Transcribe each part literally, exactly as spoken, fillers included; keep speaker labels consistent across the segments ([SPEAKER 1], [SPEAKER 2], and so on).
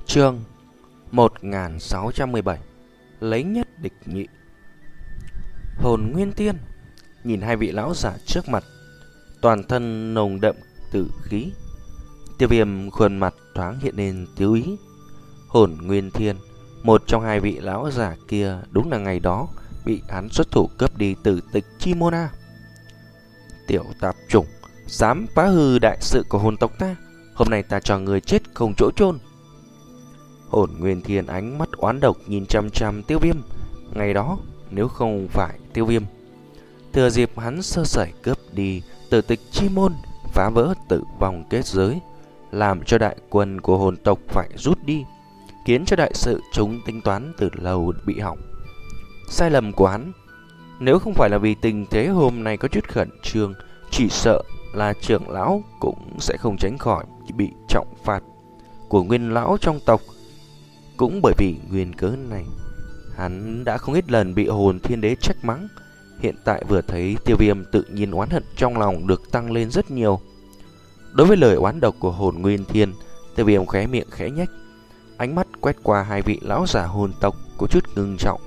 [SPEAKER 1] Chương một nghìn sáu trăm mười bảy. Lấy nhất địch nhị. Hồn Nguyên Tiên nhìn hai vị lão giả trước mặt, toàn thân nồng đậm tử khí. Tiêu Viêm khuôn mặt thoáng hiện lên tiêu ý. Hồn Nguyên Thiên, một trong hai vị lão giả kia, đúng là ngày đó bị hắn xuất thủ cướp đi Tử Tịch Chi Môn A. Tiểu tạp chủng, dám phá hư đại sự của hồn tộc ta, hôm nay ta cho người chết không chỗ chôn. Hồn Nguyên Thiên ánh mắt oán độc nhìn chăm chăm Tiêu Viêm. Ngày đó nếu không phải Tiêu Viêm thừa dịp hắn sơ sẩy cướp đi Tử Tịch Chi Môn, phá vỡ tử vong kết giới, làm cho đại quân của hồn tộc phải rút đi, khiến cho đại sự chúng tính toán từ lâu bị hỏng. Sai lầm của hắn, nếu không phải là vì tình thế hôm nay có chút khẩn trương, chỉ sợ là trưởng lão cũng sẽ không tránh khỏi bị trọng phạt của nguyên lão trong tộc. Cũng bởi vì nguyên cớ này, hắn đã không ít lần bị hồn thiên đế trách mắng. Hiện tại vừa thấy Tiêu Viêm, tự nhiên oán hận trong lòng được tăng lên rất nhiều. Đối với lời oán độc của hồn Nguyên Thiên, Tiêu Viêm khóe miệng khẽ nhếch, ánh mắt quét qua hai vị lão giả hồn tộc có chút ngưng trọng.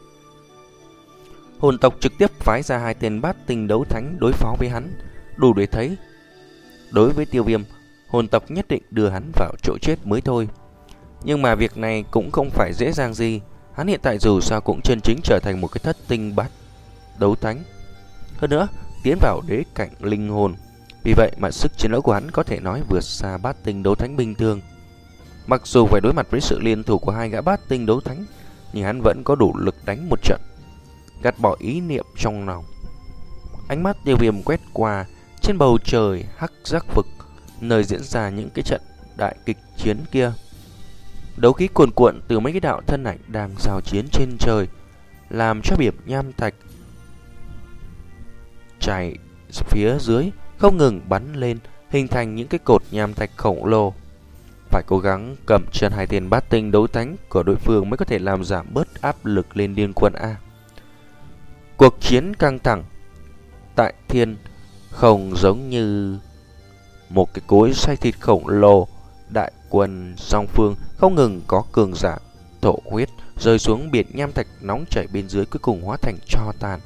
[SPEAKER 1] Hồn tộc trực tiếp phái ra hai tên bát tinh đấu thánh đối phó với hắn, đủ để thấy đối với Tiêu Viêm, hồn tộc nhất định đưa hắn vào chỗ chết mới thôi. Nhưng mà việc này cũng không phải dễ dàng gì. Hắn hiện tại dù sao cũng chân chính trở thành một cái thất tinh bát đấu thánh, hơn nữa tiến vào đế cảnh linh hồn. Vì vậy mà sức chiến đấu của hắn có thể nói vượt xa bát tinh đấu thánh bình thường. Mặc dù phải đối mặt với sự liên thủ của hai gã bát tinh đấu thánh, nhưng hắn vẫn có đủ lực đánh một trận. Gạt bỏ ý niệm trong lòng, ánh mắt Tiêu Viêm quét qua trên bầu trời hắc giác vực, nơi diễn ra những cái trận đại kịch chiến kia. Đấu khí cuồn cuộn từ mấy cái đạo thân ảnh đang giao chiến trên trời, làm cho biển nham thạch chảy phía dưới không ngừng bắn lên, hình thành những cái cột nham thạch khổng lồ. Phải cố gắng cầm chân hai tên bát tinh đấu thánh của đối phương mới có thể làm giảm bớt áp lực lên liên quân A. Cuộc chiến căng thẳng tại thiên không giống như một cái cối xay thịt khổng lồ. Đại quân song phương không ngừng có cường giả thổ huyết rơi xuống biển nham thạch nóng chảy bên dưới, cuối cùng hóa thành tro tàn.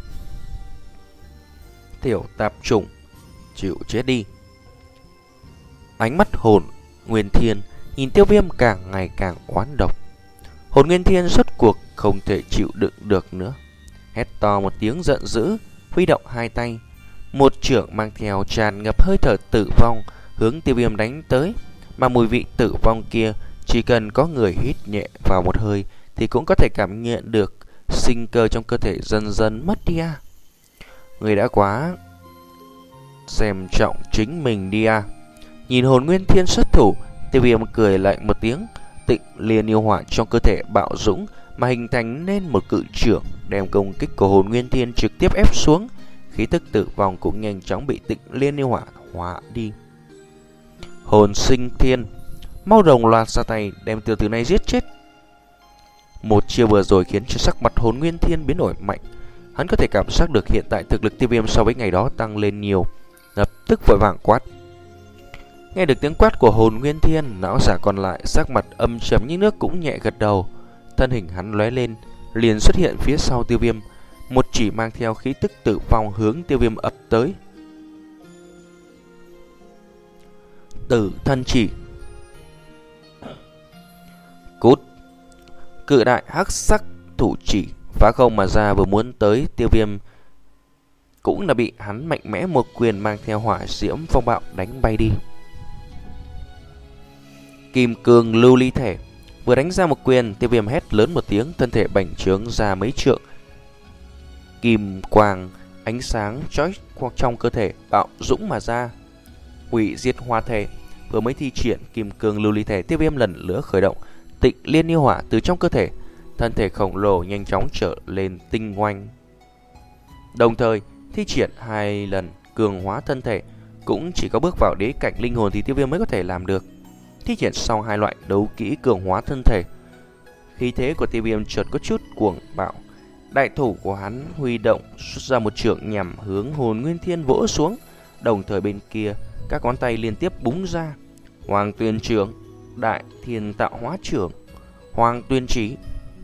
[SPEAKER 1] Tiểu tạp chủng, chịu chết đi. Ánh mắt hồn Nguyên Thiên nhìn Tiêu Viêm càng ngày càng oán độc. Hồn Nguyên Thiên rốt cuộc không thể chịu đựng được nữa, hét to một tiếng giận dữ, huy động hai tay, một chưởng mang theo tràn ngập hơi thở tử vong hướng Tiêu Viêm đánh tới. Mà mùi vị tử vong kia, chỉ cần có người hít nhẹ vào một hơi thì cũng có thể cảm nhận được sinh cơ trong cơ thể dần dần mất đi à. Người đã quá xem trọng chính mình đi à. Nhìn hồn Nguyên Thiên xuất thủ, Tiêu Viêm cười lạnh một tiếng, Tịnh Liên yêu hỏa trong cơ thể bạo dũng mà hình thành nên một cự chưởng, đem công kích của hồn Nguyên Thiên trực tiếp ép xuống. Khí tức tử vong cũng nhanh chóng bị Tịnh Liên yêu hỏa hóa đi. Hồn Sinh Thiên, mau đồng loạt ra tay đem tiểu tử này giết chết. Một chiêu vừa rồi khiến cho sắc mặt hồn Nguyên Thiên biến đổi mạnh. Hắn có thể cảm giác được hiện tại thực lực Tiêu Viêm so với ngày đó tăng lên nhiều, lập tức vội vàng quát. Nghe được tiếng quát của hồn Nguyên Thiên, lão giả còn lại sắc mặt âm trầm như nước cũng nhẹ gật đầu. Thân hình hắn lóe lên, liền xuất hiện phía sau Tiêu Viêm, một chỉ mang theo khí tức tử vong hướng Tiêu Viêm ập tới. Tử thân chỉ. Cút. Cự đại hắc sắc thủ chỉ phá không mà ra, vừa muốn tới Tiêu Viêm cũng là bị hắn mạnh mẽ một quyền mang theo hỏa diễm phong bạo đánh bay đi. Kim cương lưu ly thể, vừa đánh ra một quyền, Tiêu Viêm hét lớn một tiếng, thân thể bành trướng ra mấy trượng. Kim quang ánh sáng chói trong cơ thể bạo dũng mà ra. Hủy diệt hoa thể, vừa mới thi triển kim cương lưu ly thể, Tiêu Viêm lần nữa khởi động Tịnh Liên yêu hỏa từ trong cơ thể, thân thể khổng lồ nhanh chóng trở lên tinh oanh. Đồng thời thi triển hai lần cường hóa thân thể, cũng chỉ có bước vào đế cảnh linh hồn thì Tiêu Viêm mới có thể làm được. Thi triển sau hai loại đấu kỹ cường hóa thân thể, khí thế của Tiêu Viêm chợt có chút cuồng bạo. Đại thủ của hắn huy động xuất ra một chưởng nhằm hướng hồn Nguyên Thiên vỗ xuống, đồng thời bên kia các ngón tay liên tiếp búng ra. Hoàng Tuyền Trường. Đại Thiên Tạo Hóa Trưởng, Hoàng Tuyên Chí.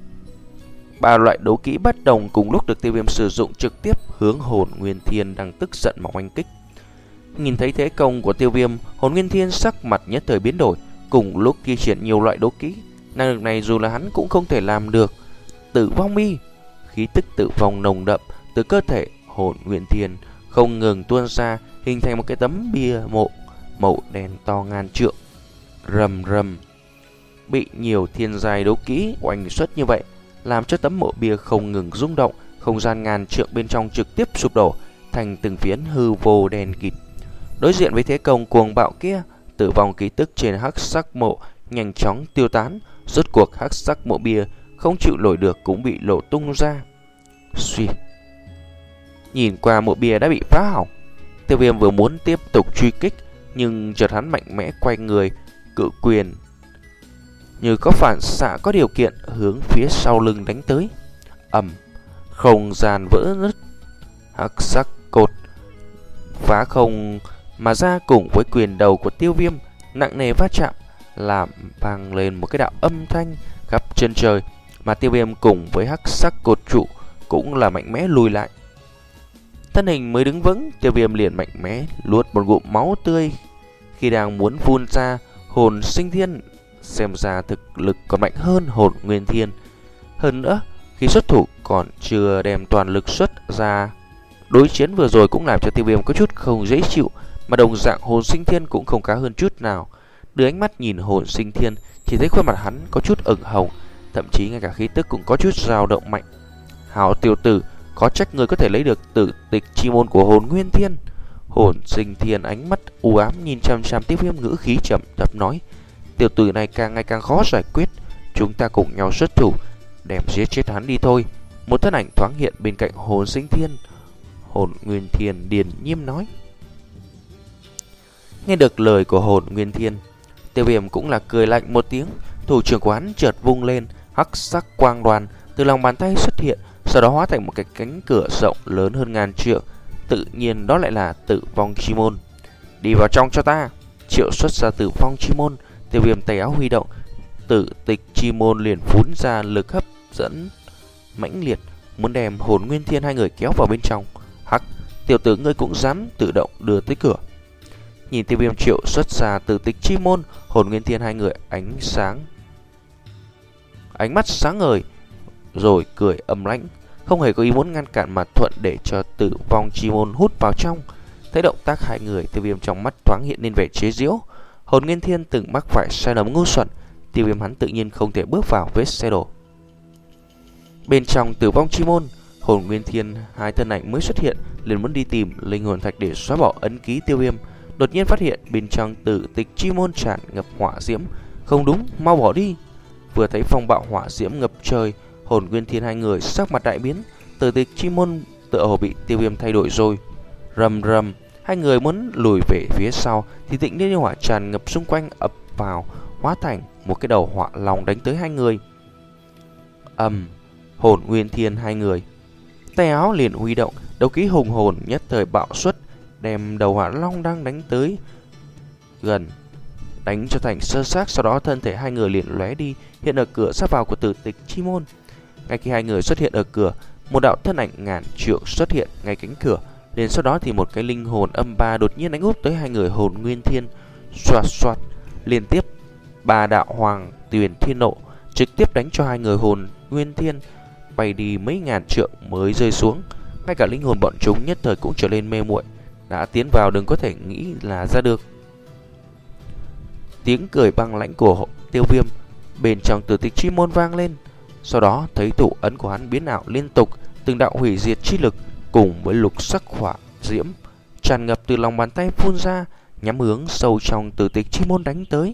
[SPEAKER 1] Ba loại đấu kỹ bất đồng cùng lúc được Tiêu Viêm sử dụng trực tiếp hướng Hồn Nguyên Thiên đang tức giận mà oanh kích. Nhìn thấy thế công của Tiêu Viêm, Hồn Nguyên Thiên sắc mặt nhất thời biến đổi, cùng lúc thi triển nhiều loại đấu kỹ. Năng lực này dù là hắn cũng không thể làm được. Tử vong mi, khí tức tử vong nồng đậm từ cơ thể Hồn Nguyên Thiên không ngừng tuôn ra, hình thành một cái tấm bia mộ màu đen to ngàn trượng. Rầm rầm, bị nhiều thiên giai đấu kỹ oanh xuất như vậy, làm cho tấm mộ bia không ngừng rung động, không gian ngàn trượng bên trong trực tiếp sụp đổ thành từng phiến hư vô đen kịt. Đối diện với thế công cuồng bạo kia, tử vong ký tức trên hắc sắc mộ nhanh chóng tiêu tán, rốt cuộc hắc sắc mộ bia không chịu nổi được cũng bị lộ tung ra. Suy, nhìn qua mộ bia đã bị phá hỏng, Tiêu Viêm vừa muốn tiếp tục truy kích, nhưng chợt hắn mạnh mẽ quay người, cự quyền như có phản xạ có điều kiện hướng phía sau lưng đánh tới. Ầm, không gian vỡ nứt, hắc sắc cột phá không mà ra cùng với quyền đầu của Tiêu Viêm nặng nề va chạm, làm vang lên một cái đạo âm thanh khắp chân trời, mà Tiêu Viêm cùng với hắc sắc cột trụ cũng là mạnh mẽ lùi lại. Thân hình mới đứng vững, Tiêu Viêm liền mạnh mẽ luốt một ngụm máu tươi. Khi đang muốn phun ra Hồn Sinh Thiên, xem ra thực lực còn mạnh hơn Hồn Nguyên Thiên. Hơn nữa, khi xuất thủ còn chưa đem toàn lực xuất ra. Đối chiến vừa rồi cũng làm cho Tiêu Viêm có chút không dễ chịu, mà đồng dạng Hồn Sinh Thiên cũng không khá hơn chút nào. Đưa ánh mắt nhìn Hồn Sinh Thiên, chỉ thấy khuôn mặt hắn có chút ửng hồng, thậm chí ngay cả khí tức cũng có chút dao động mạnh. Hảo tiểu tử, có trách người có thể lấy được Tử Tịch Chi Môn của Hồn Nguyên Thiên. Hồn Sinh Thiên ánh mắt u ám nhìn chăm chăm Tiêu Viêm, ngữ khí trầm thấp nói: tiểu tử này càng ngày càng khó giải quyết, chúng ta cùng nhau xuất thủ, đem giết chết hắn đi thôi. Một thân ảnh thoáng hiện bên cạnh Hồn Sinh Thiên. Hồn Nguyên Thiên điềm nhiên nói. Nghe được lời của Hồn Nguyên Thiên, Tiêu Viêm cũng là cười lạnh một tiếng, thủ trưởng của hắn chợt vung lên, hắc sắc quang đoàn từ lòng bàn tay xuất hiện, sau đó hóa thành một cái cánh cửa rộng lớn hơn ngàn trượng. Tự nhiên đó lại là Tử Vong Chi Môn. Đi vào trong cho ta. Triệu xuất ra Tử Vong Chi Môn, Tiêu Viêm tay áo huy động, Tử Tịch Chi Môn liền phún ra lực hấp dẫn mãnh liệt, muốn đem Hồn Nguyên Thiên hai người kéo vào bên trong. Hắc, tiểu tử ngươi cũng dám tự động đưa tới cửa. Nhìn Tiêu Viêm triệu xuất ra Tử Tịch Chi Môn, Hồn Nguyên Thiên hai người ánh sáng ánh mắt sáng ngời, rồi cười âm lãnh, không hề có ý muốn ngăn cản mà thuận để cho Tử Vong Chi Môn hút vào trong. Thấy động tác hai người, Tiêu Viêm trong mắt thoáng hiện lên vẻ chế giễu. Hồn Nguyên Thiên từng mắc phải sai lầm ngu xuẩn, Tiêu Viêm hắn tự nhiên không thể bước vào vết xe đổ. Bên trong Tử Vong Chi Môn, Hồn Nguyên Thiên hai thân ảnh mới xuất hiện, liền muốn đi tìm linh hồn thạch để xóa bỏ ấn ký Tiêu Viêm. Đột nhiên phát hiện bên trong Tử Tịch Chi Môn tràn ngập hỏa diễm. Không đúng, mau bỏ đi. Vừa thấy phong bạo hỏa diễm ngập trời, Hồn Nguyên Thiên hai người sắc mặt đại biến. Tử Tịch Chi Môn tựa hồ bị Tiêu Viêm thay đổi rồi. Rầm rầm, hai người muốn lùi về phía sau thì tịnh liên hỏa tràn ngập xung quanh ập vào, hóa thành một cái đầu hỏa long đánh tới hai người. Ầm, Hồn Nguyên Thiên hai người tay áo liền huy động, đấu kỹ hùng hồn nhất thời bạo xuất, đem đầu hỏa long đang đánh tới gần đánh cho thành sơ xác. Sau đó thân thể hai người liền lóe đi, hiện ở cửa sắp vào của Tử Tịch Chi Môn. Ngay khi hai người xuất hiện ở cửa, một đạo thân ảnh ngàn trượng xuất hiện ngay cánh cửa. Đến sau đó thì một cái linh hồn âm ba đột nhiên đánh úp tới hai người Hồn Nguyên Thiên. Xoạt xoạt, liên tiếp ba đạo Hoàng Tuyền Thiên Nộ trực tiếp đánh cho hai người Hồn Nguyên Thiên bay đi mấy ngàn trượng mới rơi xuống. Ngay cả linh hồn bọn chúng nhất thời cũng trở nên mê muội, đã tiến vào đừng có thể nghĩ là ra được. Tiếng cười băng lãnh của Tiêu Viêm bên trong Tử Tịch Chi Môn vang lên. Sau đó thấy thủ ấn của hắn biến ảo liên tục, từng đạo hủy diệt chi lực cùng với lục sắc hỏa diễm tràn ngập từ lòng bàn tay phun ra, nhắm hướng sâu trong Tử Tịch Chi Môn đánh tới.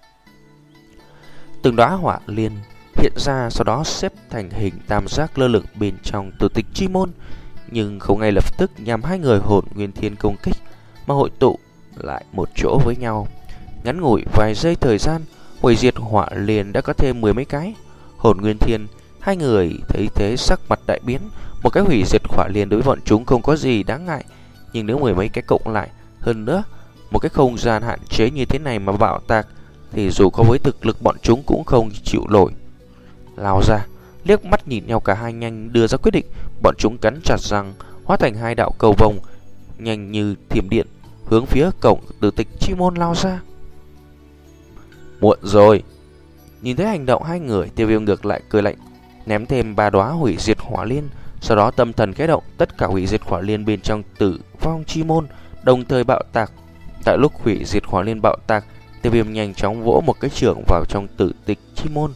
[SPEAKER 1] Từng đóa hỏa liên hiện ra, sau đó xếp thành hình tam giác lơ lửng bên trong Tử Tịch Chi Môn, nhưng không ngay lập tức nhằm hai người Hồn Nguyên Thiên công kích, mà hội tụ lại một chỗ với nhau. Ngắn ngủi vài giây thời gian, hủy diệt hỏa liên đã có thêm mười mấy cái. Hồn Nguyên Thiên hai người thấy thế sắc mặt đại biến. Một cái hủy diệt hỏa liên đối với bọn chúng không có gì đáng ngại, nhưng nếu mười mấy cái cộng lại, hơn nữa một cái không gian hạn chế như thế này mà bạo tạc, thì dù có với thực lực bọn chúng cũng không chịu nổi. Lao ra, liếc mắt nhìn nhau cả hai nhanh đưa ra quyết định. Bọn chúng cắn chặt răng, hóa thành hai đạo cầu vồng nhanh như thiểm điện hướng phía cổng Tử Tịch Chi Môn lao ra. Muộn rồi. Nhìn thấy hành động hai người, Tiêu Viêm ngược lại cười lạnh, ném thêm ba đóa hủy diệt hỏa liên. Sau đó tâm thần khẽ động, tất cả hủy diệt hỏa liên bên trong Tử Vong Chi Môn đồng thời bạo tạc. Tại lúc hủy diệt hỏa liên bạo tạc, Tiêu Viêm nhanh chóng vỗ một cái chưởng vào trong Tử Tịch Chi Môn.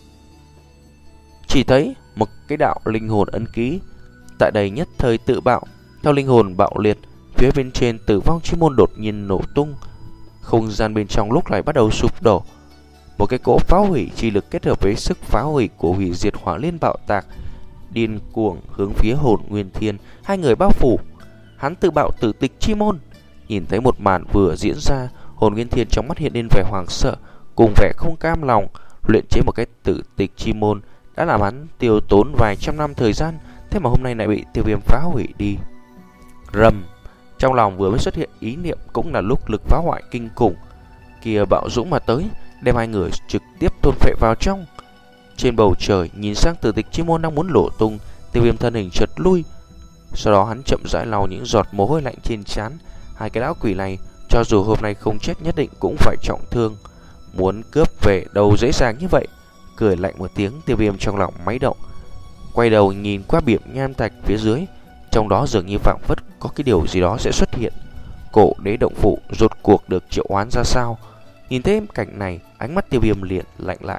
[SPEAKER 1] Chỉ thấy một cái đạo linh hồn ấn ký tại đây nhất thời tự bạo. Theo linh hồn bạo liệt, phía bên trên Tử Vong Chi Môn đột nhiên nổ tung, không gian bên trong lúc này bắt đầu sụp đổ. Một cái cỗ phá hủy chi lực kết hợp với sức phá hủy của hủy diệt hỏa liên bạo tạc, điên cuồng hướng phía Hồn Nguyên Thiên hai người bao phủ. Hắn tự bạo Tử Tịch Chi Môn. Nhìn thấy một màn vừa diễn ra, Hồn Nguyên Thiên trong mắt hiện lên vẻ hoảng sợ cùng vẻ không cam lòng. Luyện chế một cái Tử Tịch Chi Môn đã làm hắn tiêu tốn vài trăm năm thời gian, thế mà hôm nay lại bị Tiêu Viêm phá hủy đi. Rầm, trong lòng vừa mới xuất hiện ý niệm cũng là lúc lực phá hoại kinh khủng kia bạo dũng mà tới, đem hai người trực tiếp thôn phệ vào trong. Trên bầu trời nhìn sang Tử Tịch Chi Môn đang muốn nổ tung, Tiêu Viêm thân hình chợt lui. Sau đó hắn chậm rãi lau những giọt mồ hôi lạnh trên trán. Hai cái lão quỷ này cho dù hôm nay không chết nhất định cũng phải trọng thương, muốn cướp về đâu dễ dàng như vậy. Cười lạnh một tiếng, Tiêu Viêm trong lòng máy động, quay đầu nhìn qua biển nham thạch phía dưới, trong đó dường như phảng phất có cái điều gì đó sẽ xuất hiện. Cổ đế động phủ rốt cuộc được triệu hoán ra sao? Nhìn thấy cảnh này, ánh mắt Tiêu Viêm liền lạnh lại.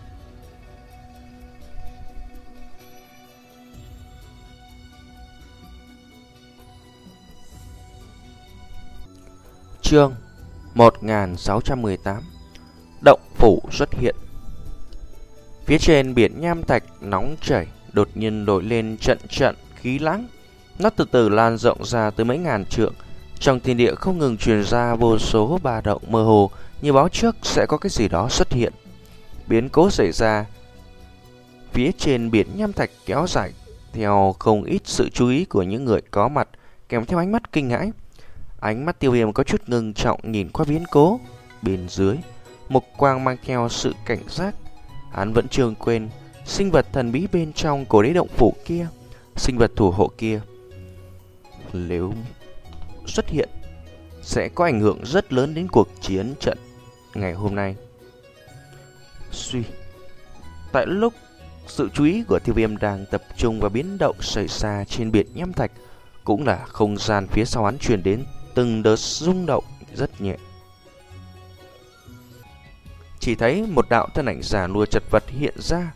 [SPEAKER 1] Chương một nghìn sáu trăm mười tám. Động phủ xuất hiện. Phía trên biển nham thạch nóng chảy đột nhiên nổi lên trận trận khí lãng. Nó từ từ lan rộng ra tới mấy ngàn trượng. Trong thiên địa không ngừng truyền ra vô số ba động mơ hồ, như báo trước sẽ có cái gì đó xuất hiện. Biến cố xảy ra phía trên biển nham thạch kéo dài theo không ít sự chú ý của những người có mặt, kèm theo ánh mắt kinh hãi. Ánh mắt Tiêu Viêm có chút ngưng trọng nhìn qua biến cố. Bên dưới, một quang mang theo sự cảnh giác. Hắn vẫn chưa quên sinh vật thần bí bên trong cổ đế động phủ kia. Sinh vật thủ hộ kia nếu xuất hiện sẽ có ảnh hưởng rất lớn đến cuộc chiến trận ngày hôm nay. Suy, tại lúc sự chú ý của Tiêu Viêm đang tập trung vào biến động xảy ra trên biển nham thạch, cũng là không gian phía sau hắn truyền đến từng đợt rung động rất nhẹ. Chỉ thấy một đạo thân ảnh già nua chật vật hiện ra.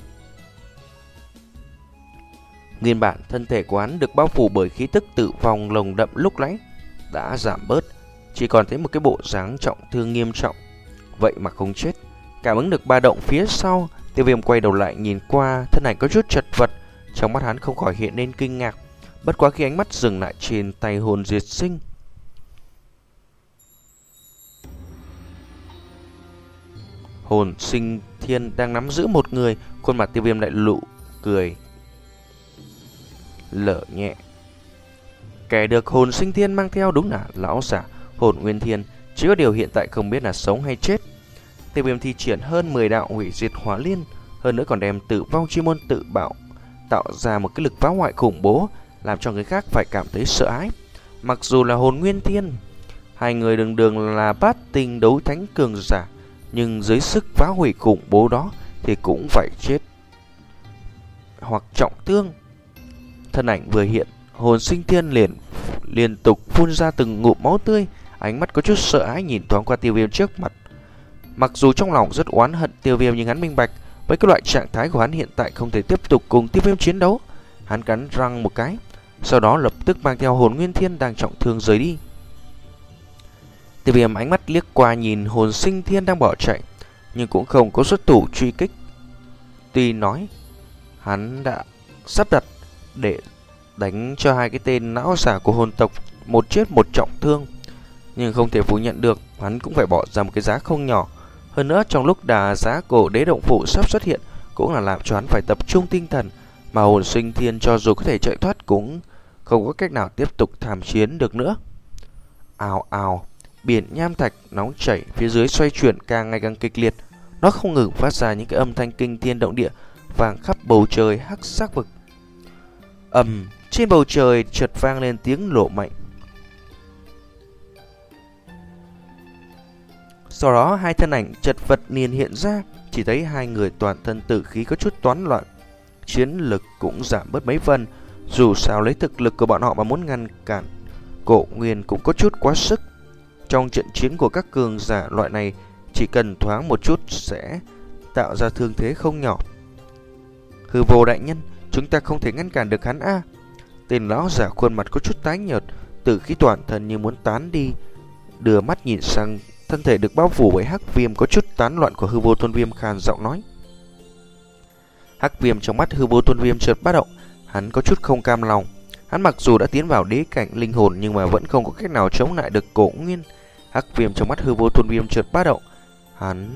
[SPEAKER 1] Nguyên bản thân thể của hắn được bao phủ bởi khí tức tử vong lồng đậm lúc nãy đã giảm bớt, chỉ còn thấy một cái bộ dáng trọng thương nghiêm trọng. Vậy mà không chết. Cảm ứng được ba động phía sau, Tiêu Viêm quay đầu lại nhìn qua thân ảnh có chút chật vật, trong mắt hắn không khỏi hiện lên kinh ngạc. Bất quá khi ánh mắt dừng lại trên tay hồn diệt sinh, Hồn Sinh Thiên đang nắm giữ một người, khuôn mặt Tiêu Viêm lại lụ cười lở nhẹ. Kẻ được Hồn Sinh Thiên mang theo đúng là lão giả Hồn Nguyên Thiên, chỉ có điều hiện tại không biết là sống hay chết. Tiêu Viêm thi triển hơn mười đạo hủy diệt hỏa liên, hơn nữa còn đem Tử Vong Chi Môn tự bạo, tạo ra một cái lực phá hoại khủng bố, làm cho người khác phải cảm thấy sợ hãi. Mặc dù là Hồn Nguyên Thiên, hai người đường đường là bát tinh đấu thánh cường giả, nhưng dưới sức phá hủy khủng bố đó thì cũng phải chết hoặc trọng thương. Thân ảnh vừa hiện, Hồn Sinh Thiên liền liên tục phun ra từng ngụm máu tươi, ánh mắt có chút sợ hãi nhìn thoáng qua Tiêu Viêm trước mặt. Mặc dù trong lòng rất oán hận Tiêu Viêm, nhưng hắn minh bạch với cái loại trạng thái của hắn hiện tại không thể tiếp tục cùng Tiêu Viêm chiến đấu. Hắn cắn răng một cái, sau đó lập tức mang theo Hồn Nguyên Thiên đang trọng thương rời đi. Tiêu Viêm ánh mắt liếc qua nhìn Hồn Sinh Thiên đang bỏ chạy, nhưng cũng không có xuất thủ truy kích. Tuy nói hắn đã sắp đặt để đánh cho hai cái tên não giả của hồn tộc một chết một trọng thương, nhưng không thể phủ nhận được hắn cũng phải bỏ ra một cái giá không nhỏ. Hơn nữa trong lúc đà giá cổ đế động phủ sắp xuất hiện cũng là làm cho hắn phải tập trung tinh thần, mà Hồn Sinh Thiên cho dù có thể chạy thoát cũng không có cách nào tiếp tục tham chiến được nữa. Ào ào, biển nham thạch nóng chảy phía dưới xoay chuyển càng ngày càng kịch liệt. Nó không ngừng phát ra những cái âm thanh kinh thiên động địa vang khắp bầu trời hắc sắc vực. Ầm, trên bầu trời chợt vang lên tiếng nổ mạnh. Sau đó hai thân ảnh chật vật liền hiện ra, chỉ thấy hai người toàn thân tử khí có chút toán loạn, chiến lực cũng giảm bớt mấy phần. Dù sao lấy thực lực của bọn họ mà muốn ngăn cản Cổ Nguyên cũng có chút quá sức. Trong trận chiến của các cường giả loại này, chỉ cần thoáng một chút sẽ tạo ra thương thế không nhỏ. Hư Vô đại nhân, chúng ta không thể ngăn cản được hắn a. Tên lão giả khuôn mặt có chút tái nhợt, tử khí toàn thân như muốn tán đi, đưa mắt nhìn sang thân thể được bao phủ bởi hắc viêm có chút tán loạn của Hư Vô Tôn Viêm, khàn giọng nói. Hắc viêm trong mắt Hư Vô Tôn Viêm chợt bất động, hắn có chút không cam lòng. Hắn mặc dù đã tiến vào đế cảnh linh hồn nhưng mà vẫn không có cách nào chống lại được Cổ Nguyên. Hắc viêm trong mắt Hư Vô Tôn Viêm chợt bất động, hắn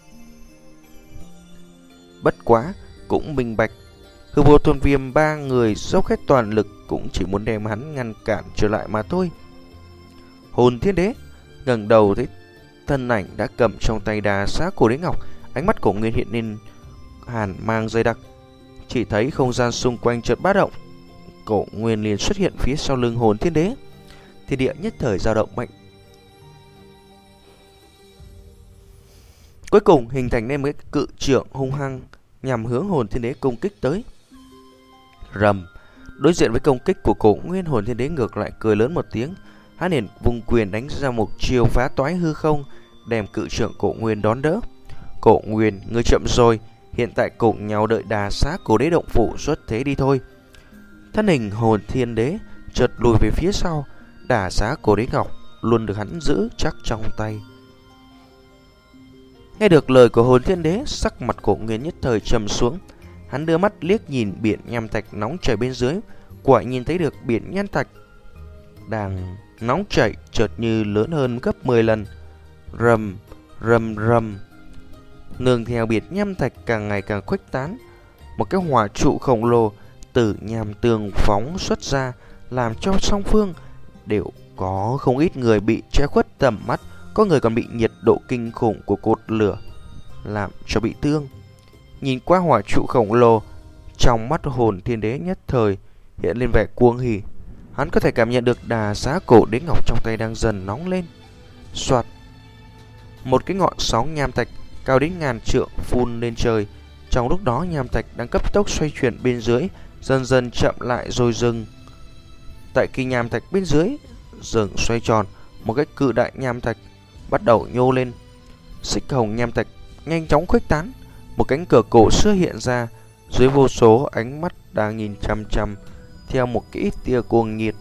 [SPEAKER 1] bất quá cũng minh bạch Hư Vô Tôn Viêm ba người dốc hết toàn lực cũng chỉ muốn đem hắn ngăn cản trở lại mà thôi. Hồn Thiên Đế ngẩng đầu thấy thân ảnh đã cầm trong tay đà xá cổ đế ngọc, ánh mắt Cổ Nguyên hiện lên hàn mang dày đặc. Chỉ thấy không gian xung quanh chợt bát động, Cổ Nguyên liền xuất hiện phía sau lưng Hồn Thiên Đế. Thiên địa nhất thời dao động mạnh, cuối cùng hình thành nên một cái cự trượng hung hăng nhằm hướng Hồn Thiên Đế công kích tới. Rầm, đối diện với công kích của Cổ Nguyên, Hồn Thiên Đế ngược lại cười lớn một tiếng, hắn liền vung quyền đánh ra một chiêu phá toái hư không, đem cự trượng Cổ Nguyên đón đỡ. Cổ Nguyên, ngươi chậm rồi, hiện tại cùng nhau đợi đà xá cổ đế động phủ xuất thế đi thôi. Thân hình Hồn Thiên Đế chợt lùi về phía sau, đà xá cổ đế ngọc luôn được hắn giữ chắc trong tay. Nghe được lời của Hồn Thiên Đế, sắc mặt Cổ Nguyên nhất thời trầm xuống. Hắn đưa mắt liếc nhìn biển nham thạch nóng chảy bên dưới, quả nhìn thấy được biển nham thạch đang nóng chảy chợt như lớn hơn gấp mười lần. Rầm, rầm rầm. Nương theo biển nham thạch càng ngày càng khuếch tán, một cái hỏa trụ khổng lồ từ nham tường phóng xuất ra, làm cho song phương đều có không ít người bị che khuất tầm mắt, có người còn bị nhiệt độ kinh khủng của cột lửa làm cho bị thương. Nhìn qua hỏa trụ khổng lồ, trong mắt Hồn Thiên Đế nhất thời hiện lên vẻ cuồng hỉ. Hắn có thể cảm nhận được đà xá cổ đế ngọc trong tay đang dần nóng lên. Soạt, một cái ngọn sóng nham thạch cao đến ngàn trượng phun lên trời. Trong lúc đó nham thạch đang cấp tốc xoay chuyển bên dưới, dần dần chậm lại rồi dừng. Tại khi nham thạch bên dưới dừng xoay tròn, một cái cự đại nham thạch bắt đầu nhô lên. Xích hồng nham thạch nhanh chóng khuếch tán, một cánh cửa cổ xưa hiện ra, dưới vô số ánh mắt đang nhìn chăm chăm theo một cái tia cuồng nhiệt.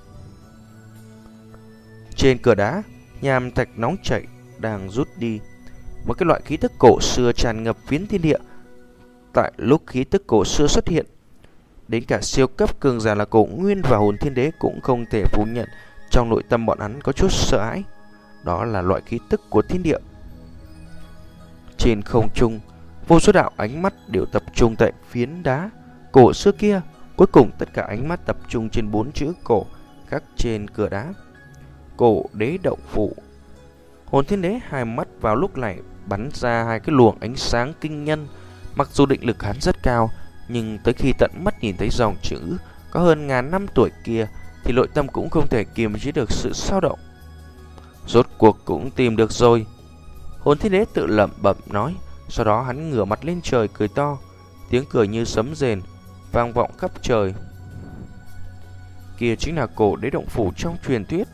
[SPEAKER 1] Trên cửa đá, nham thạch nóng chảy đang rút đi, một cái loại khí tức cổ xưa tràn ngập phiến thiên địa. Tại lúc khí tức cổ xưa xuất hiện, đến cả siêu cấp cường giả là Cổ Nguyên và Hồn Thiên Đế cũng không thể phủ nhận trong nội tâm bọn hắn có chút sợ hãi. Đó là loại khí tức của thiên địa. Trên không trung, vô số đạo ánh mắt đều tập trung tại phiến đá cổ xưa kia. Cuối cùng tất cả ánh mắt tập trung trên bốn chữ cổ khắc trên cửa đá: Cổ Đế Động Phủ. Hồn Thiên Đế hai mắt vào lúc này bắn ra hai cái luồng ánh sáng kinh nhân. Mặc dù định lực hắn rất cao, nhưng tới khi tận mắt nhìn thấy dòng chữ có hơn ngàn năm tuổi kia thì nội tâm cũng không thể kiềm chế được sự xao động. Rốt cuộc cũng tìm được rồi, Hồn Thiên Đế tự lẩm bẩm nói. Sau đó hắn ngửa mặt lên trời cười to, tiếng cười như sấm rền vang vọng khắp trời. Kia chính là Cổ Đế Động Phủ trong truyền thuyết.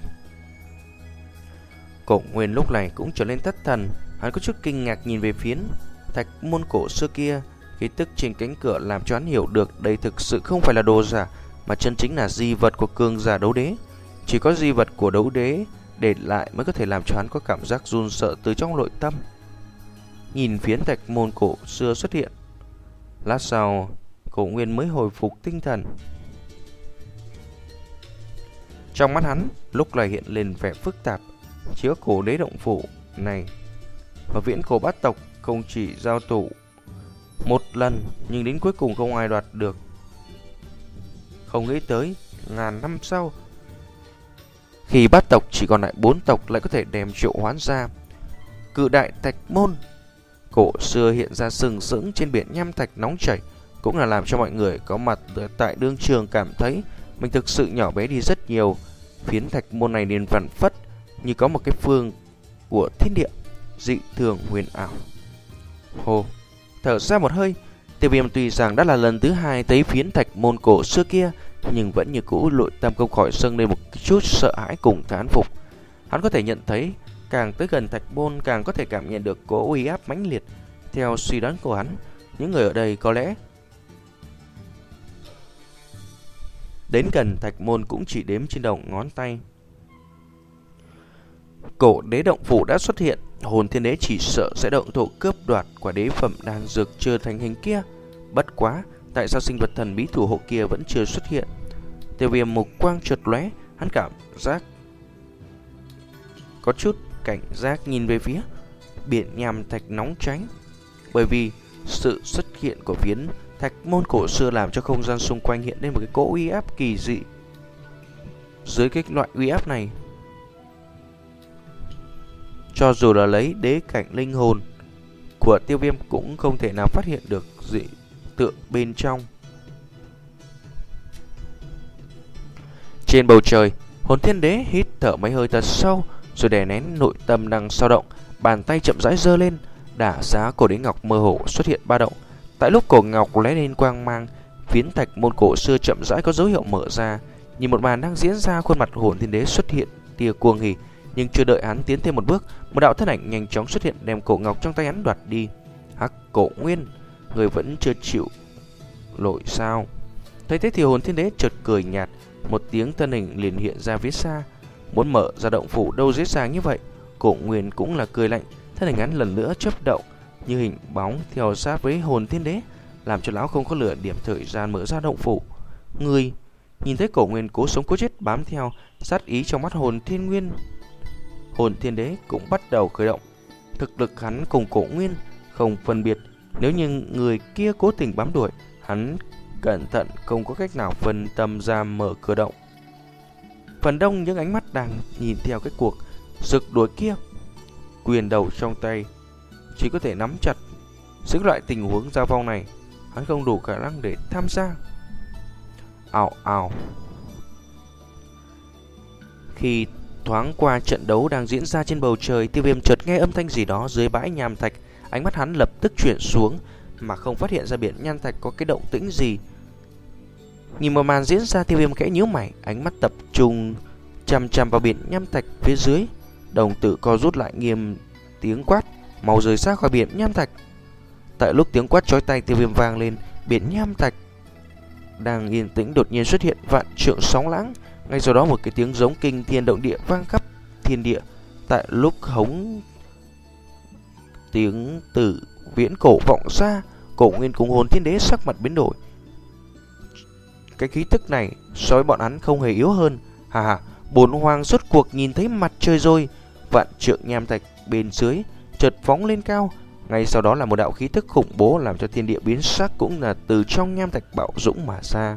[SPEAKER 1] Cổ Nguyên lúc này cũng trở lên thất thần, hắn có chút kinh ngạc nhìn về phiến thạch môn cổ xưa kia. Khí tức trên cánh cửa làm cho hắn hiểu được đây thực sự không phải là đồ giả, mà chân chính là di vật của cường giả đấu đế. Chỉ có di vật của đấu đế để lại mới có thể làm cho hắn có cảm giác run sợ từ trong nội tâm. Nhìn phiến thạch môn cổ xưa xuất hiện, lát sau Cổ Nguyên mới hồi phục tinh thần. Trong mắt hắn lúc này hiện lên vẻ phức tạp. Chứa Cổ Đế Động Phủ này và viễn cổ bát tộc không chỉ giao thủ một lần, nhưng đến cuối cùng không ai đoạt được. Không nghĩ tới ngàn năm sau, Khi bát tộc chỉ còn lại bốn tộc lại có thể đem triệu hoán ra. Cự đại thạch môn cổ xưa hiện ra sừng sững trên biển nham thạch nóng chảy, cũng là làm cho mọi người có mặt tại đương trường cảm thấy mình thực sự nhỏ bé đi rất nhiều. Phiến thạch môn này liền vặn phất như có một cái phương của thiên địa, dị thường huyền ảo. Hồ thở ra một hơi, Tiêu Viêm tuy rằng đã là lần thứ hai thấy phiến thạch môn cổ xưa kia, nhưng vẫn như cũ nội tâm không khỏi dâng lên một chút sợ hãi cùng thán phục. Hắn có thể nhận thấy càng tới gần thạch môn càng có thể cảm nhận được cỗ uy áp mãnh liệt. Theo suy đoán của hắn, những người ở đây có lẽ đến gần thạch môn cũng chỉ đếm trên đầu ngón tay. Cổ đế động phủ đã xuất hiện, hồn thiên đế chỉ sợ sẽ động thủ cướp đoạt quả đế phẩm đan dược chưa thành hình kia. Bất quá, tại sao sinh vật thần bí thủ hộ kia vẫn chưa xuất hiện? Tiêu Viêm mục quang chợt lóe, hắn cảm giác có chút cảnh giác nhìn về phía biển nham thạch nóng cháy, bởi vì sự xuất hiện của phiến thạch môn cổ xưa làm cho không gian xung quanh hiện lên một cái cỗ uy áp kỳ dị. Dưới cái loại uy áp này, cho dù là lấy đế cảnh linh hồn của Tiêu Viêm cũng không thể nào phát hiện được dị tượng bên trong. Trên bầu trời, hồn thiên đế hít thở mấy hơi thật sâu, rồi đè nén nội tâm đang dao động, bàn tay chậm rãi giơ lên, đả giá cổ đế ngọc mơ hồ xuất hiện ba động. Tại lúc cổ ngọc lóe lên quang mang, phiến thạch môn cổ xưa chậm rãi có dấu hiệu mở ra. Nhìn một màn đang diễn ra, khuôn mặt hồn thiên đế xuất hiện tia cuồng hỉ, nhưng chưa đợi hắn tiến thêm một bước, một đạo thân ảnh nhanh chóng xuất hiện đem cổ ngọc trong tay hắn đoạt đi. Hắc Cổ Nguyên, người vẫn chưa chịu lội sao? Thấy thế thì hồn thiên đế chợt cười nhạt, một tiếng thân hình liền hiện ra phía xa. Muốn mở ra động phủ đâu dễ dàng như vậy. Cổ Nguyên cũng là cười lạnh, thân hình hắn lần nữa chớp động như hình bóng theo sát với hồn thiên đế, làm cho lão không có lựa điểm thời gian mở ra động phủ. Người nhìn thấy Cổ Nguyên cố sống cố chết bám theo, sát ý trong mắt hồn thiên nguyên, hồn thiên đế cũng bắt đầu khởi động. Thực lực hắn cùng Cổ Nguyên không phân biệt, nếu như người kia cố tình bám đuổi, hắn cẩn thận không có cách nào phân tâm ra mở cửa động. Phần đông những ánh mắt đang nhìn theo cái cuộc rực đuổi kia, quyền đầu trong tay chỉ có thể nắm chặt. Dưới loại tình huống giao phong này, hắn không đủ khả năng để tham gia. Ào ào. Khi thoáng qua trận đấu đang diễn ra trên bầu trời, Tiêu Viêm chợt nghe âm thanh gì đó dưới bãi nham thạch. Ánh mắt hắn lập tức chuyển xuống, mà không phát hiện ra biển nham thạch có cái động tĩnh gì. Nhìn một màn diễn ra, Tiêu Viêm khẽ nhíu mày, ánh mắt tập trung chằm chằm vào biển nham thạch phía dưới. Đồng tử co rút lại, nghiêm tiếng quát: mau rời xa khỏi biển nham thạch. Tại lúc tiếng quát chói tai Tiêu Viêm vang lên, biển nham thạch đang yên tĩnh đột nhiên xuất hiện vạn trượng sóng lãng. Ngay sau đó một cái tiếng giống kinh thiên động địa vang khắp thiên địa. Tại lúc hống tiếng từ viễn cổ vọng ra, Cổ Nguyên cùng hồn thiên đế sắc mặt biến đổi. Cái khí tức này so với bọn hắn không hề yếu hơn. Hà hà, bổn hoàng rốt cuộc nhìn thấy mặt trời rồi. Vạn trượng nham thạch bên dưới chợt phóng lên cao, ngay sau đó là một đạo khí tức khủng bố làm cho thiên địa biến sắc, cũng là từ trong nham thạch bạo dũng mà ra.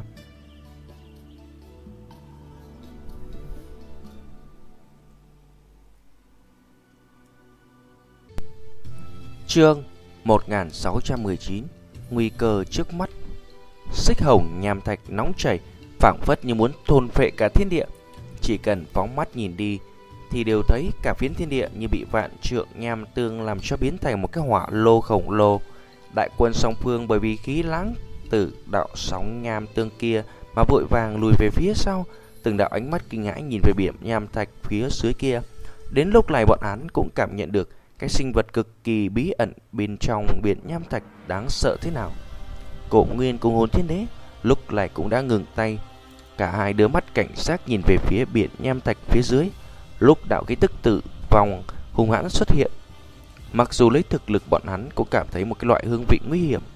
[SPEAKER 1] Chương một nghìn sáu trăm mười chín. Nguy cơ trước mắt. Xích hồng nham thạch nóng chảy, phảng phất như muốn thôn phệ cả thiên địa. Chỉ cần phóng mắt nhìn đi thì đều thấy cả phiến thiên địa như bị vạn trượng nham tương làm cho biến thành một cái hỏa lô khổng lồ. Đại quân song phương bởi vì khí lãng từ đạo sóng nham tương kia mà vội vàng lùi về phía sau, từng đạo ánh mắt kinh hãi nhìn về biển nham thạch phía dưới kia. Đến lúc này bọn hắn cũng cảm nhận được cái sinh vật cực kỳ bí ẩn bên trong biển nham thạch đáng sợ thế nào. Cổ Nguyên cùng hồn thiên đế lúc này cũng đã ngừng tay, cả hai đứa mắt cảnh giác nhìn về phía biển nham thạch phía dưới. Lúc đạo khí tức tử vong hung hãn xuất hiện, mặc dù lấy thực lực bọn hắn cũng cảm thấy một cái loại hương vị nguy hiểm.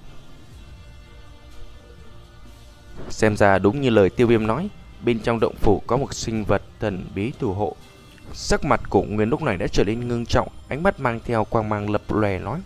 [SPEAKER 1] Xem ra đúng như lời Tiêu Viêm nói, bên trong động phủ có một sinh vật thần bí thủ hộ. Sắc mặt Cổ Nguyên lúc này đã trở nên ngưng trọng, ánh mắt mang theo quang mang lập lòe nói: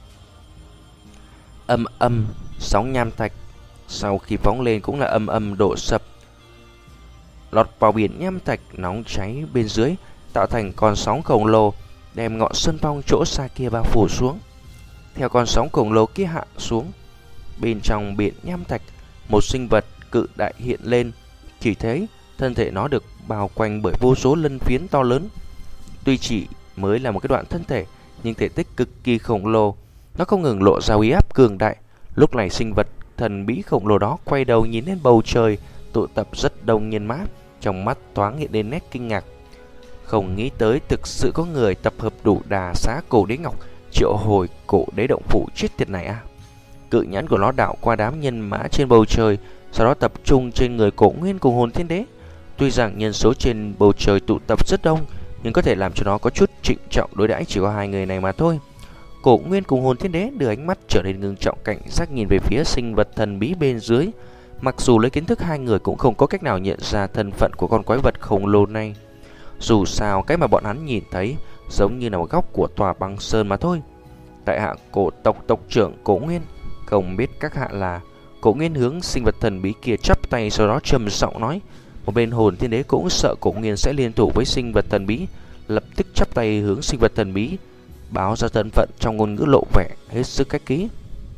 [SPEAKER 1] âm âm sóng nham thạch sau khi phóng lên cũng là âm âm đổ sập. lọt vào biển nham thạch nóng cháy bên dưới, tạo thành con sóng khổng lồ, đem ngọn sơn phong chỗ xa kia bao phủ xuống. Theo con sóng khổng lồ kia hạ xuống, bên trong biển nham thạch, một sinh vật cự đại hiện lên. Chỉ thấy thân thể nó được bao quanh bởi vô số lân phiến to lớn. Tuy chỉ mới là một cái đoạn thân thể, nhưng thể tích cực kỳ khổng lồ. Nó không ngừng lộ ra uy áp cường đại. Lúc này sinh vật thần bí khổng lồ đó quay đầu nhìn lên bầu trời, tụ tập rất đông nhân mã, trong mắt thoáng hiện lên nét kinh ngạc. Không nghĩ tới thực sự có người tập hợp đủ đà xá cổ đế ngọc, triệu hồi cổ đế động phủ chết tiệt này à. Cự nhãn của nó đảo qua đám nhân mã trên bầu trời, sau đó tập trung trên người Cổ Nguyên cùng Hồn Thiên Đế. Tuy rằng nhân số trên bầu trời tụ tập rất đông, nhưng có thể làm cho nó có chút trịnh trọng đối đãi chỉ có hai người này mà thôi. Cổ Nguyên cùng Hồn Thiên Đế đưa ánh mắt trở nên ngưng trọng, cảnh giác nhìn về phía sinh vật thần bí bên dưới. Mặc dù lấy kiến thức hai người cũng không có cách nào nhận ra thân phận của con quái vật khổng lồ này. Dù sao cái mà bọn hắn nhìn thấy giống như là một góc của tòa băng sơn mà thôi. Tại hạ cổ tộc tộc trưởng Cổ Nguyên, không biết các hạ là. Cổ Nguyên hướng sinh vật thần bí kia chắp tay, sau đó trầm giọng nói. Một bên Hồn Thiên Đế cũng sợ Cổ Nguyên sẽ liên thủ với sinh vật thần bí, lập tức chắp tay hướng sinh vật thần bí, báo ra thân phận trong ngôn ngữ lộ vẻ hết sức cách ký.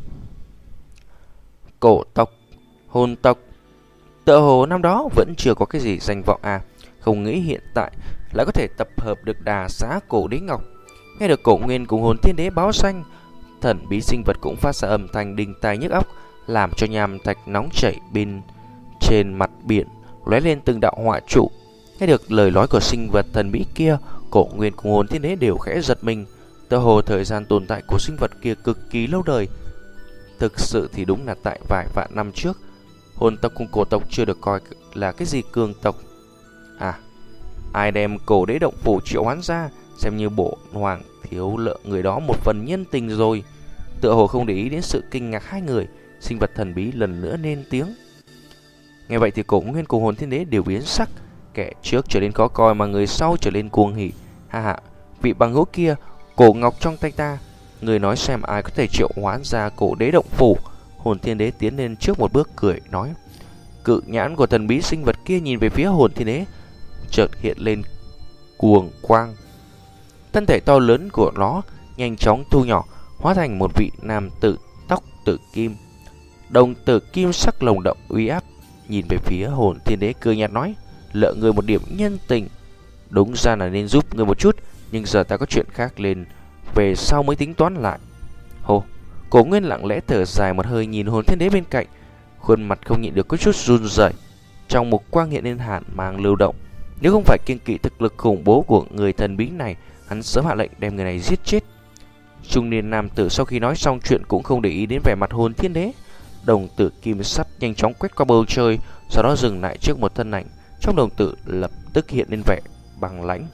[SPEAKER 1] Cổ tộc, hồn tộc, tựa hồ năm đó vẫn chưa có cái gì danh vọng à, không nghĩ hiện tại lại có thể tập hợp được đà xá cổ đế ngọc. Nghe được Cổ Nguyên cùng Hồn Thiên Đế báo danh, thần bí sinh vật cũng phát ra âm thanh đinh tai nhức óc, làm cho nham thạch nóng chảy bên trên mặt biển lóe lên từng đạo hỏa trụ. Nghe được lời nói của sinh vật thần bí kia, Cổ Nguyên cùng Hồn Thiên Đế đều khẽ giật mình. Tựa hồ thời gian tồn tại của sinh vật kia cực kỳ lâu đời. Thực sự thì đúng là tại vài vạn năm trước, hồn tộc cùng cổ tộc chưa được coi là cái gì cường tộc. À, ai đem cổ đế động phủ triệu hoán ra, xem như bộ hoàng thiếu lợ người đó một phần nhân tình rồi. Tựa hồ không để ý đến sự kinh ngạc hai người, sinh vật thần bí lần nữa lên tiếng. Nghe vậy thì Cổ Nguyên cùng Hồn Thiên Đế đều biến sắc, kẻ trước trở nên khó coi mà người sau trở nên cuồng hỉ. Ha ha, vị bằng hữu kia, cổ ngọc trong tay ta, người nói xem ai có thể triệu hoán ra cổ đế động phủ. Hồn Thiên Đế tiến lên trước một bước cười nói. Cự nhãn của thần bí sinh vật kia nhìn về phía Hồn Thiên Đế, chợt hiện lên cuồng quang. Thân thể to lớn của nó nhanh chóng thu nhỏ, hóa thành một vị nam tử tóc tử kim, đồng tử kim sắc lồng đậm uy áp. Nhìn về phía Hồn Thiên Đế cười nhạt nói, lợ người một điểm nhân tình, đúng ra là nên giúp người một chút, nhưng giờ ta có chuyện khác lên, về sau mới tính toán lại. Hồ, Cổ Nguyên lặng lẽ thở dài một hơi nhìn Hồn Thiên Đế bên cạnh, khuôn mặt không nhịn được có chút run rẩy, trong mục quang hiện lên hàn mang lưu động. Nếu không phải kiêng kỵ thực lực khủng bố của người thần bí này, hắn sớm hạ lệnh đem người này giết chết. Trung niên nam tử sau khi nói xong chuyện cũng không để ý đến vẻ mặt Hồn Thiên Đế, đồng tử kim sắt nhanh chóng quét qua bầu trời, sau đó dừng lại trước một thân ảnh. Trong đồng tử lập tức hiện lên vẻ băng lãnh.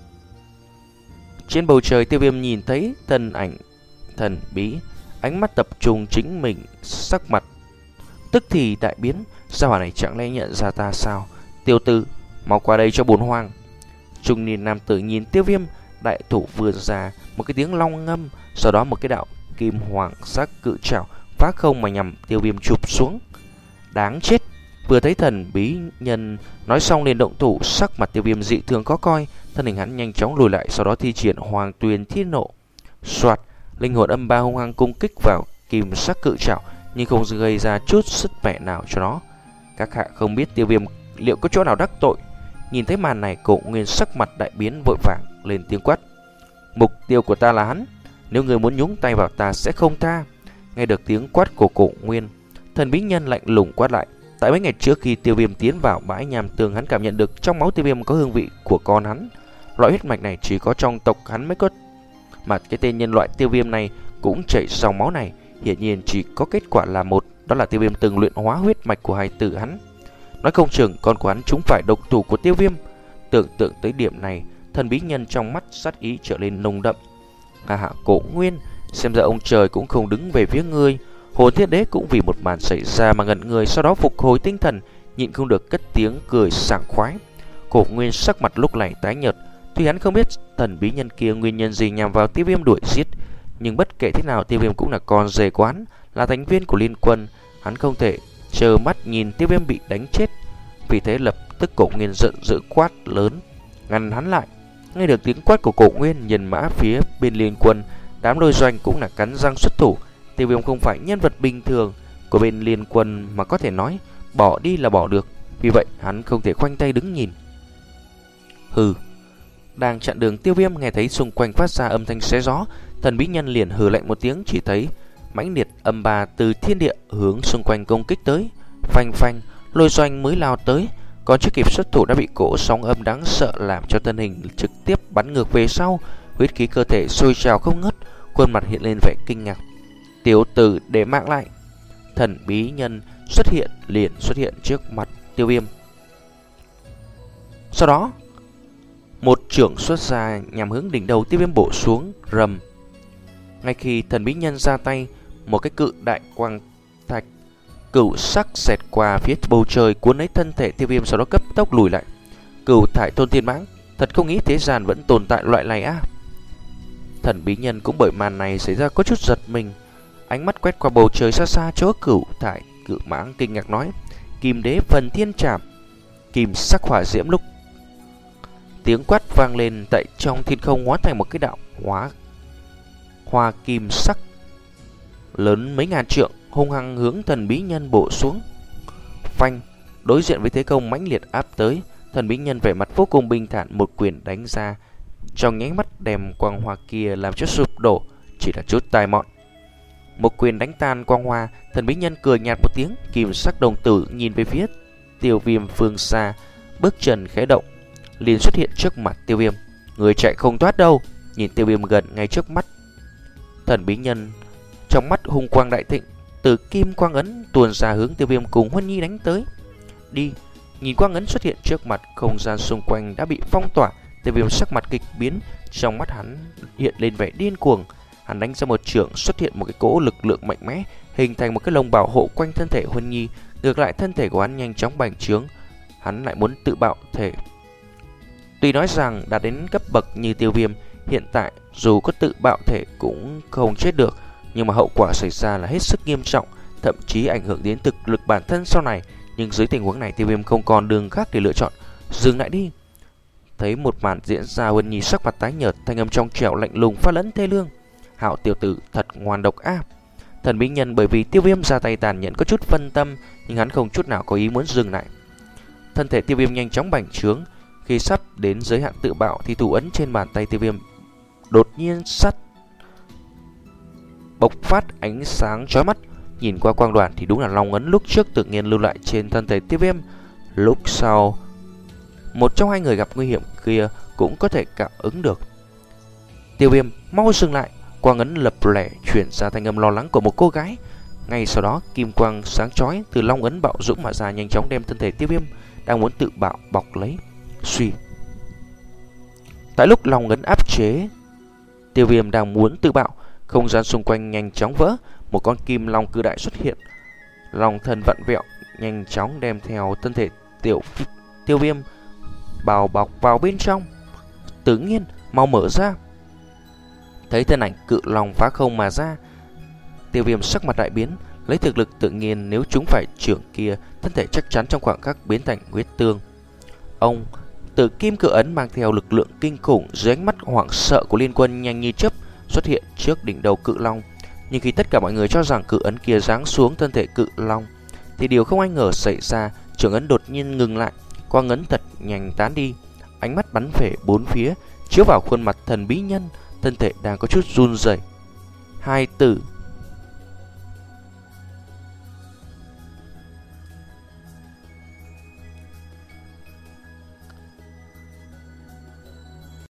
[SPEAKER 1] Trên bầu trời, Tiêu Viêm nhìn thấy thân ảnh thần bí, ánh mắt tập trung chính mình, sắc mặt tức thì đại biến. Sao hỏa này chẳng lẽ nhận ra ta sao? Tiêu tử, mau qua đây cho bổn hoàng. Trung niên nam tử nhìn Tiêu Viêm, đại thủ vươn ra, một cái tiếng long ngâm, sau đó một cái đạo kim hoàng sắc cự trảo phá không mà nhằm Tiêu Viêm chụp xuống. Đáng chết! Vừa thấy thần bí nhân nói xong liền động thủ, sắc mặt Tiêu Viêm dị thường khó coi, thân hình hắn nhanh chóng lùi lại, sau đó thi triển Hoàng Tuyền Thiên Nộ. Soạt, linh hồn âm ba hung hăng cung kích vào kim sắc cự trảo, nhưng không gây ra chút sức mẻ nào cho nó. Các hạ không biết Tiêu Viêm liệu có chỗ nào đắc tội. Nhìn thấy màn này, Cổ Nguyên sắc mặt đại biến, vội vàng lên tiếng quát. Mục tiêu của ta là hắn, nếu người muốn nhúng tay vào ta sẽ không tha. Nghe được tiếng quát của Cổ Nguyên, thần bí nhân lạnh lùng quát lại. Tại mấy ngày trước khi Tiêu Viêm tiến vào bãi nham tường, hắn cảm nhận được trong máu Tiêu Viêm có hương vị của con hắn. Loại huyết mạch này chỉ có trong tộc hắn mới có, mà cái tên nhân loại Tiêu Viêm này cũng chảy dòng máu này. Hiển nhiên chỉ có kết quả là một, đó là Tiêu Viêm từng luyện hóa huyết mạch của hài tử hắn. Nói không chừng con của hắn chúng phải độc thủ của Tiêu Viêm. Tưởng tượng tới điểm này, thần bí nhân trong mắt sát ý trở lên nồng đậm. Hà hạ Cổ Nguyên, xem ra ông trời cũng không đứng về phía ngươi. Hồn Thiên Đế cũng vì một màn xảy ra mà ngẩn người, sau đó phục hồi tinh thần, nhịn không được cất tiếng cười sảng khoái. Cổ Nguyên sắc mặt lúc này tái nhợt, tuy hắn không biết thần bí nhân kia nguyên nhân gì nhằm vào Tiêu Viêm đuổi giết, nhưng bất kể thế nào Tiêu Viêm cũng là con rể của hắn, là thành viên của liên quân, hắn không thể trơ mắt nhìn Tiêu Viêm bị đánh chết. Vì thế lập tức Cổ Nguyên giận dữ quát lớn ngăn hắn lại. Nghe được tiếng quát của Cổ Nguyên, nhân mã phía bên Liên Quân, đám Lôi Doanh cũng là cắn răng xuất thủ. Tiêu Viêm không phải nhân vật bình thường của bên Liên Quân mà có thể nói bỏ đi là bỏ được, vì vậy hắn không thể khoanh tay đứng nhìn. Hừ. Đang chặn đường Tiêu Viêm nghe thấy xung quanh phát ra âm thanh xé gió, Thần Bí Nhân liền hừ lạnh một tiếng, chỉ thấy mãnh liệt âm ba từ thiên địa hướng xung quanh công kích tới. Phanh phanh, Lôi Doanh mới lao tới, còn chưa kịp xuất thủ đã bị cỗ sóng âm đáng sợ làm cho thân hình trực tiếp bắn ngược về sau, huyết khí cơ thể sôi trào không ngớt, khuôn mặt hiện lên vẻ kinh ngạc. Tiểu tử để mạng lại. Thần Bí Nhân xuất hiện liền xuất hiện trước mặt Tiêu Viêm. Sau đó, một chưởng xuất ra nhằm hướng đỉnh đầu Tiêu Viêm bổ xuống, rầm. Ngay khi Thần Bí Nhân ra tay, một cái cự đại quang thạch cửu sắc xẹt qua phía bầu trời cuốn lấy thân thể Tiêu Viêm, sau đó cấp tốc lùi lại. Cửu thải tôn thiên mãng, thật không nghĩ thế gian vẫn tồn tại loại này á. Thần Bí Nhân cũng bởi màn này xảy ra có chút giật mình, ánh mắt quét qua bầu trời xa xa chỗ cửu thải cự mãng kinh ngạc nói: Kim Đế Phần Thiên Trảm. Kim sắc hỏa diễm lúc tiếng quát vang lên tại trong thiên không hóa thành một cái đạo hóa hoa kim sắc lớn mấy ngàn trượng, hung hăng hướng Thần Bí Nhân bổ xuống. Phanh, đối diện với thế công mãnh liệt áp tới, Thần Bí Nhân vẻ mặt vô cùng bình thản một quyền đánh ra, trong nháy mắt đem quang hoa kia làm cho sụp đổ, chỉ là chút tai mọn. Một quyền đánh tan quang hoa, Thần Bí Nhân cười nhạt một tiếng, kim sắc đồng tử nhìn về phía Tiêu Viêm phương xa, bước chân khẽ động, liền xuất hiện trước mặt Tiêu Viêm. Người chạy không thoát đâu. Nhìn Tiêu Viêm gần ngay trước mắt, Thần Bí Nhân trong mắt hung quang đại thịnh, từ kim quang ấn tuôn ra hướng Tiêu Viêm cùng Huân Nhi đánh tới. Đi. Nhìn quang ấn xuất hiện trước mặt, không gian xung quanh đã bị phong tỏa. Tiêu Viêm sắc mặt kịch biến, trong mắt hắn hiện lên vẻ điên cuồng. Hắn đánh ra một chưởng, xuất hiện một cái cỗ lực lượng mạnh mẽ, hình thành một cái lồng bảo hộ quanh thân thể Huân Nhi. Ngược lại thân thể của hắn nhanh chóng bành trướng, hắn lại muốn tự bạo thể. Tuy nói rằng đã đến cấp bậc như Tiêu Viêm, hiện tại dù có tự bạo thể cũng không chết được, nhưng mà hậu quả xảy ra là hết sức nghiêm trọng, thậm chí ảnh hưởng đến thực lực bản thân sau này. Nhưng dưới tình huống này, Tiêu Viêm không còn đường khác để lựa chọn. Dừng lại đi. Thấy một màn diễn ra, Huân Nhi sắc mặt tái nhợt, thanh âm trong trẻo lạnh lùng pha lẫn thê lương: Hạo tiểu tử thật ngoan độc a. Thần Bí Nhân bởi vì Tiêu Viêm ra tay tàn nhẫn có chút phân tâm, nhưng hắn không chút nào có ý muốn dừng lại. Thân thể Tiêu Viêm nhanh chóng bành trướng, khi sắp đến giới hạn tự bạo thì thủ ấn trên bàn tay Tiêu Viêm đột nhiên sắt bộc phát ánh sáng chói mắt. Nhìn qua quang đoàn thì đúng là long ấn lúc trước tự nhiên lưu lại trên thân thể Tiêu Viêm. Lúc sau, một trong hai người gặp nguy hiểm kia cũng có thể cảm ứng được. Tiêu Viêm mau dừng lại. Quang ấn lập lẻ chuyển ra thanh âm lo lắng của một cô gái. Ngay sau đó, kim quang sáng chói từ long ấn bạo dũng mà ra, nhanh chóng đem thân thể Tiêu Viêm đang muốn tự bạo bọc lấy. Suy. Tại lúc long ấn áp chế Tiêu Viêm đang muốn tự bạo, không gian xung quanh nhanh chóng vỡ, một con kim long cự đại xuất hiện. Long thân vặn vẹo, nhanh chóng đem theo thân thể tiểu Tiêu Viêm bào bọc vào bên trong. Tự nhiên mau mở ra. Thấy thân ảnh cự long phá không mà ra, Tiêu Viêm sắc mặt đại biến. Lấy thực lực tự nhiên, nếu chúng phải trưởng kia, thân thể chắc chắn trong khoảng khắc biến thành huyết tương. Ông Tử kim cự ấn mang theo lực lượng kinh khủng, dưới ánh mắt hoảng sợ của Liên Quân nhanh như chớp xuất hiện trước đỉnh đầu cự long. Nhưng khi tất cả mọi người cho rằng cự ấn kia giáng xuống thân thể cự long, thì điều không ai ngờ xảy ra. Trường ấn đột nhiên ngừng lại, quang ấn thật nhanh tán đi, ánh mắt bắn về bốn phía, chiếu vào khuôn mặt Thần Bí Nhân, thân thể đang có chút run rẩy. Hai tử